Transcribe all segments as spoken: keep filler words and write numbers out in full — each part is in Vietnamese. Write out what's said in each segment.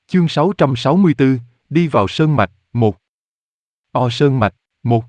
Chương sáu trăm sáu mươi tư, đi vào sơn mạch, một. O sơn mạch, một.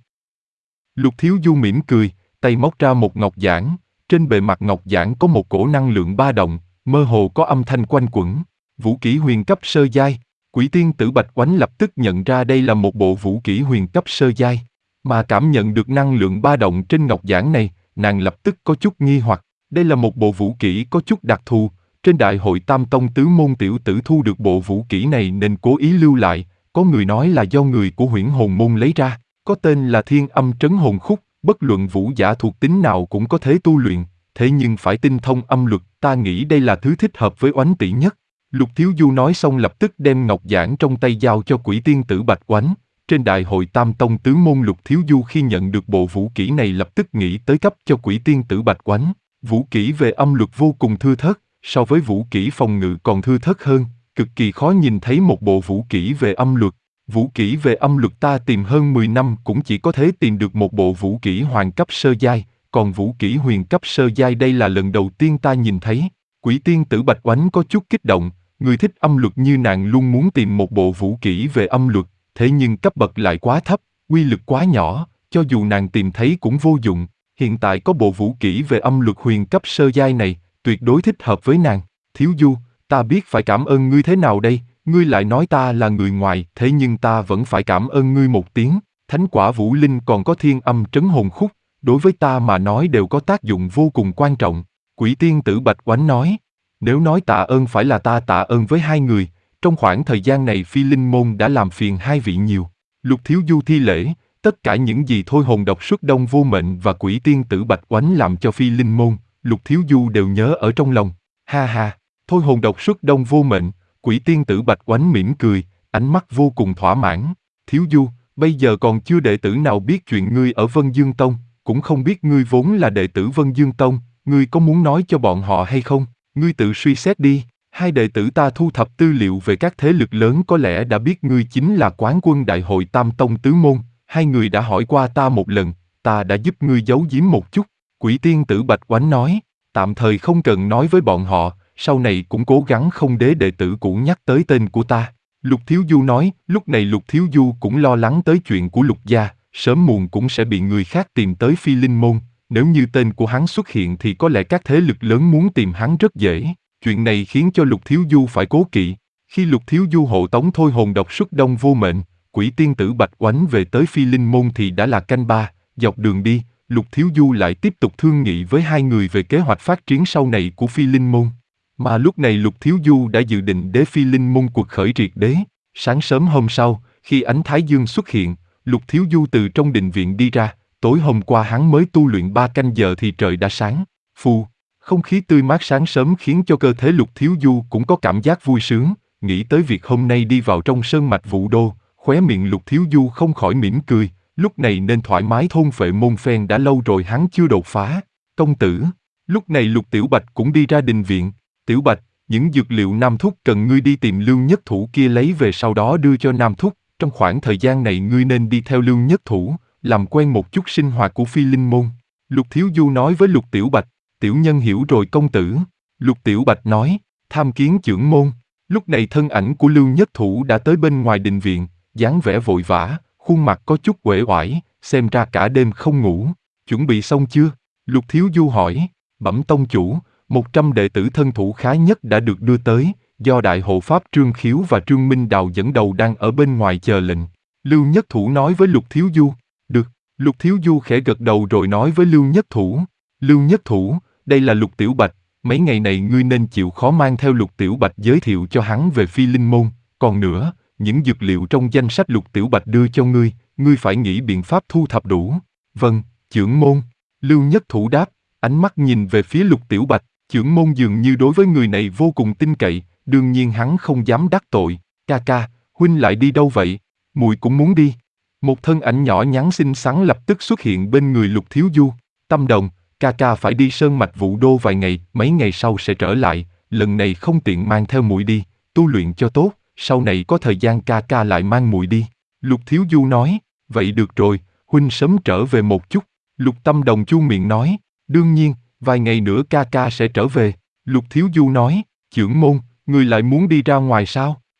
Lục Thiếu Du mỉm cười, tay móc ra một ngọc giản, trên bề mặt ngọc giản có một cổ năng lượng ba động, mơ hồ có âm thanh quanh quẩn. Vũ kỹ huyền cấp sơ giai. Quỷ tiên tử Bạch Oánh lập tức nhận ra đây là một bộ vũ kỹ huyền cấp sơ giai, mà cảm nhận được năng lượng ba động trên ngọc giản này, nàng lập tức có chút nghi hoặc. Đây là một bộ vũ kỹ có chút đặc thù, trên đại hội Tam Tông tứ môn tiểu tử thu được bộ vũ kỹ này nên cố ý lưu lại, có người nói là do người của Huyễn Hồn môn lấy ra, có tên là Thiên Âm Trấn Hồn Khúc, bất luận vũ giả thuộc tính nào cũng có thể tu luyện, thế nhưng phải tinh thông âm luật, ta nghĩ đây là thứ thích hợp với Oánh tỷ nhất. Lục Thiếu Du nói xong lập tức đem ngọc giản trong tay giao cho quỷ tiên tử Bạch Oánh. Trên đại hội Tam Tông tứ môn Lục Thiếu Du khi nhận được bộ vũ kỹ này lập tức nghĩ tới cấp cho quỷ tiên tử Bạch Oánh. Vũ kỹ về âm luật vô cùng thưa thớt, so với vũ kỹ phòng ngự còn thưa thớt hơn, cực kỳ khó nhìn thấy một bộ vũ kỹ về âm luật. Vũ kỹ về âm luật ta tìm hơn mười năm cũng chỉ có thể tìm được một bộ vũ kỹ hoàng cấp sơ giai, còn vũ kỹ huyền cấp sơ giai đây là lần đầu tiên ta nhìn thấy. Quỷ tiên tử Bạch Oánh có chút kích động, người thích âm luật như nàng luôn muốn tìm một bộ vũ kỹ về âm luật, thế nhưng cấp bậc lại quá thấp, uy lực quá nhỏ, cho dù nàng tìm thấy cũng vô dụng. Hiện tại có bộ vũ kỹ về âm luật huyền cấp sơ giai này, tuyệt đối thích hợp với nàng. Thiếu Du, ta biết phải cảm ơn ngươi thế nào đây, ngươi lại nói ta là người ngoài, thế nhưng ta vẫn phải cảm ơn ngươi một tiếng. Thánh quả Vũ Linh còn có Thiên Âm Trấn Hồn Khúc, đối với ta mà nói đều có tác dụng vô cùng quan trọng. Quỷ tiên tử Bạch Oánh nói, nếu nói tạ ơn phải là ta tạ ơn với hai người, trong khoảng thời gian này Phi Linh môn đã làm phiền hai vị nhiều. Lục Thiếu Du thi lễ, tất cả những gì Thôi Hồn Độc Xuất Đông Vô Mệnh và quỷ tiên tử Bạch Oánh làm cho Phi Linh môn, Lục Thiếu Du đều nhớ ở trong lòng. Ha ha, Thôi Hồn Độc Xuất Đông Vô Mệnh, quỷ tiên tử Bạch Oánh mỉm cười, ánh mắt vô cùng thỏa mãn. Thiếu Du, bây giờ còn chưa đệ tử nào biết chuyện ngươi ở Vân Dương Tông, cũng không biết ngươi vốn là đệ tử Vân Dương Tông, ngươi có muốn nói cho bọn họ hay không? Ngươi tự suy xét đi, hai đệ tử ta thu thập tư liệu về các thế lực lớn có lẽ đã biết ngươi chính là quán quân đại hội Tam Tông tứ môn, hai người đã hỏi qua ta một lần, ta đã giúp ngươi giấu giếm một chút. Quỷ tiên tử Bạch Oánh nói, tạm thời không cần nói với bọn họ, sau này cũng cố gắng không để đệ tử cũ nhắc tới tên của ta. Lục Thiếu Du nói, lúc này Lục Thiếu Du cũng lo lắng tới chuyện của Lục gia, sớm muộn cũng sẽ bị người khác tìm tới Phi Linh môn. Nếu như tên của hắn xuất hiện thì có lẽ các thế lực lớn muốn tìm hắn rất dễ. Chuyện này khiến cho Lục Thiếu Du phải cố kỵ. Khi Lục Thiếu Du hộ tống Thôi Hồn Độc Xuất Đông Vô Mệnh, quỷ tiên tử Bạch Oánh về tới Phi Linh môn thì đã là canh ba. Dọc đường đi, Lục Thiếu Du lại tiếp tục thương nghị với hai người về kế hoạch phát triển sau này của Phi Linh môn. Mà lúc này Lục Thiếu Du đã dự định để Phi Linh môn cuộc khởi triệt đế. Sáng sớm hôm sau, khi ánh thái dương xuất hiện, Lục Thiếu Du từ trong đình viện đi ra. Tối hôm qua hắn mới tu luyện ba canh giờ thì trời đã sáng. Phù, không khí tươi mát sáng sớm khiến cho cơ thể Lục Thiếu Du cũng có cảm giác vui sướng. Nghĩ tới việc hôm nay đi vào trong sơn mạch Vũ Đô, khóe miệng Lục Thiếu Du không khỏi mỉm cười. Lúc này nên thoải mái thôn phệ môn phen đã lâu rồi hắn chưa đột phá. Công tử, lúc này Lục Tiểu Bạch cũng đi ra đình viện. Tiểu Bạch, những dược liệu Nam Thúc cần ngươi đi tìm Lưu Nhất Thủ kia lấy về sau đó đưa cho Nam Thúc. Trong khoảng thời gian này ngươi nên đi theo Lưu Nhất Thủ, làm quen một chút sinh hoạt của Phi Linh môn. Lục Thiếu Du nói với Lục Tiểu Bạch, tiểu nhân hiểu rồi công tử. Lục Tiểu Bạch nói, tham kiến chưởng môn. Lúc này thân ảnh của Lưu Nhất Thủ đã tới bên ngoài đình viện, dáng vẻ vội vã, khuôn mặt có chút uể oải, xem ra cả đêm không ngủ. Chuẩn bị xong chưa? Lục Thiếu Du hỏi. Bẩm tông chủ, một trăm đệ tử thân thủ khá nhất đã được đưa tới, do đại hộ pháp Trương Khiếu và Trương Minh Đào dẫn đầu đang ở bên ngoài chờ lệnh. Lưu Nhất Thủ nói với Lục Thiếu Du. Được, Lục Thiếu Du khẽ gật đầu rồi nói với Lưu Nhất Thủ. Lưu Nhất Thủ, đây là Lục Tiểu Bạch, mấy ngày này ngươi nên chịu khó mang theo Lục Tiểu Bạch giới thiệu cho hắn về Phi Linh môn. Còn nữa, những dược liệu trong danh sách Lục Tiểu Bạch đưa cho ngươi, ngươi phải nghĩ biện pháp thu thập đủ. Vâng, chưởng môn. Lưu Nhất Thủ đáp, ánh mắt nhìn về phía Lục Tiểu Bạch, chưởng môn dường như đối với người này vô cùng tin cậy, đương nhiên hắn không dám đắc tội. Ca ca, huynh lại đi đâu vậy? Muội cũng muốn đi. Một thân ảnh nhỏ nhắn xinh xắn lập tức xuất hiện bên người Lục Thiếu Du. Tâm Đồng, ca ca phải đi sơn mạch Vũ Đô vài ngày, mấy ngày sau sẽ trở lại, lần này không tiện mang theo muội đi, tu luyện cho tốt, sau này có thời gian ca ca lại mang muội đi. Lục Thiếu Du nói, vậy được rồi, huynh sớm trở về một chút. Lục Tâm Đồng chu miệng nói, đương nhiên, vài ngày nữa ca ca sẽ trở về. Lục Thiếu Du nói, chưởng môn, người lại muốn đi ra ngoài sao?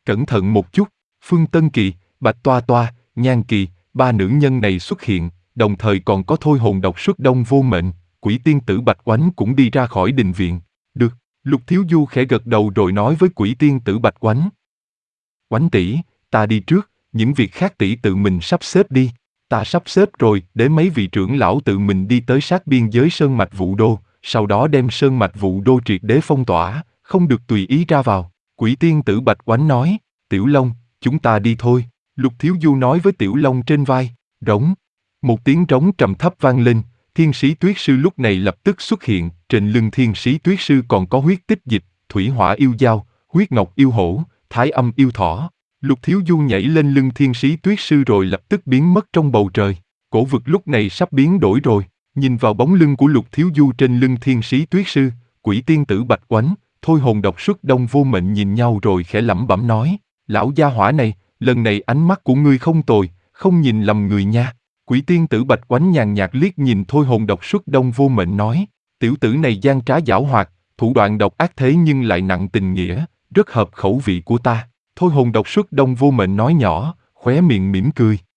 Cẩn thận một chút, Phương Tân Kỳ, Bạch Toa Toa, Nhan Kỳ, ba nữ nhân này xuất hiện, đồng thời còn có thôi hồn độc xuất đông vô mệnh, quỷ tiên tử Bạch Oánh cũng đi ra khỏi đình viện. Được, Lục Thiếu Du khẽ gật đầu rồi nói với quỷ tiên tử Bạch Oánh. Oánh tỷ, ta đi trước, những việc khác tỷ tự mình sắp xếp đi. Ta sắp xếp rồi, để mấy vị trưởng lão tự mình đi tới sát biên giới Sơn Mạch Vũ Đô, sau đó đem Sơn Mạch Vũ Đô triệt đế phong tỏa, không được tùy ý ra vào. Quỷ tiên tử Bạch Oánh nói, Tiểu Long, chúng ta đi thôi. Lục Thiếu Du nói với Tiểu Long trên vai, rống. Một tiếng trống trầm thấp vang lên, Thiên Sĩ Tuyết Sư lúc này lập tức xuất hiện, trên lưng Thiên Sĩ Tuyết Sư còn có huyết tích dịch, thủy hỏa yêu dao, huyết ngọc yêu hổ, thái âm yêu thỏ. Lục Thiếu Du nhảy lên lưng Thiên Sĩ Tuyết Sư rồi lập tức biến mất trong bầu trời. Cổ vực lúc này sắp biến đổi rồi, nhìn vào bóng lưng của Lục Thiếu Du trên lưng Thiên Sĩ Tuyết Sư, quỷ tiên tử Bạch Oánh, thôi hồn độc xuất đông vô mệnh nhìn nhau rồi khẽ lẩm bẩm nói, lão gia hỏa này, lần này ánh mắt của ngươi không tồi, không nhìn lầm người nha. Quỷ tiên tử Bạch Oánh nhàn nhạt liếc nhìn thôi hồn độc xuất đông vô mệnh nói, tiểu tử này gian trá giảo hoạt, thủ đoạn độc ác thế nhưng lại nặng tình nghĩa, rất hợp khẩu vị của ta. Thôi hồn độc xuất đông vô mệnh nói nhỏ, khóe miệng mỉm cười.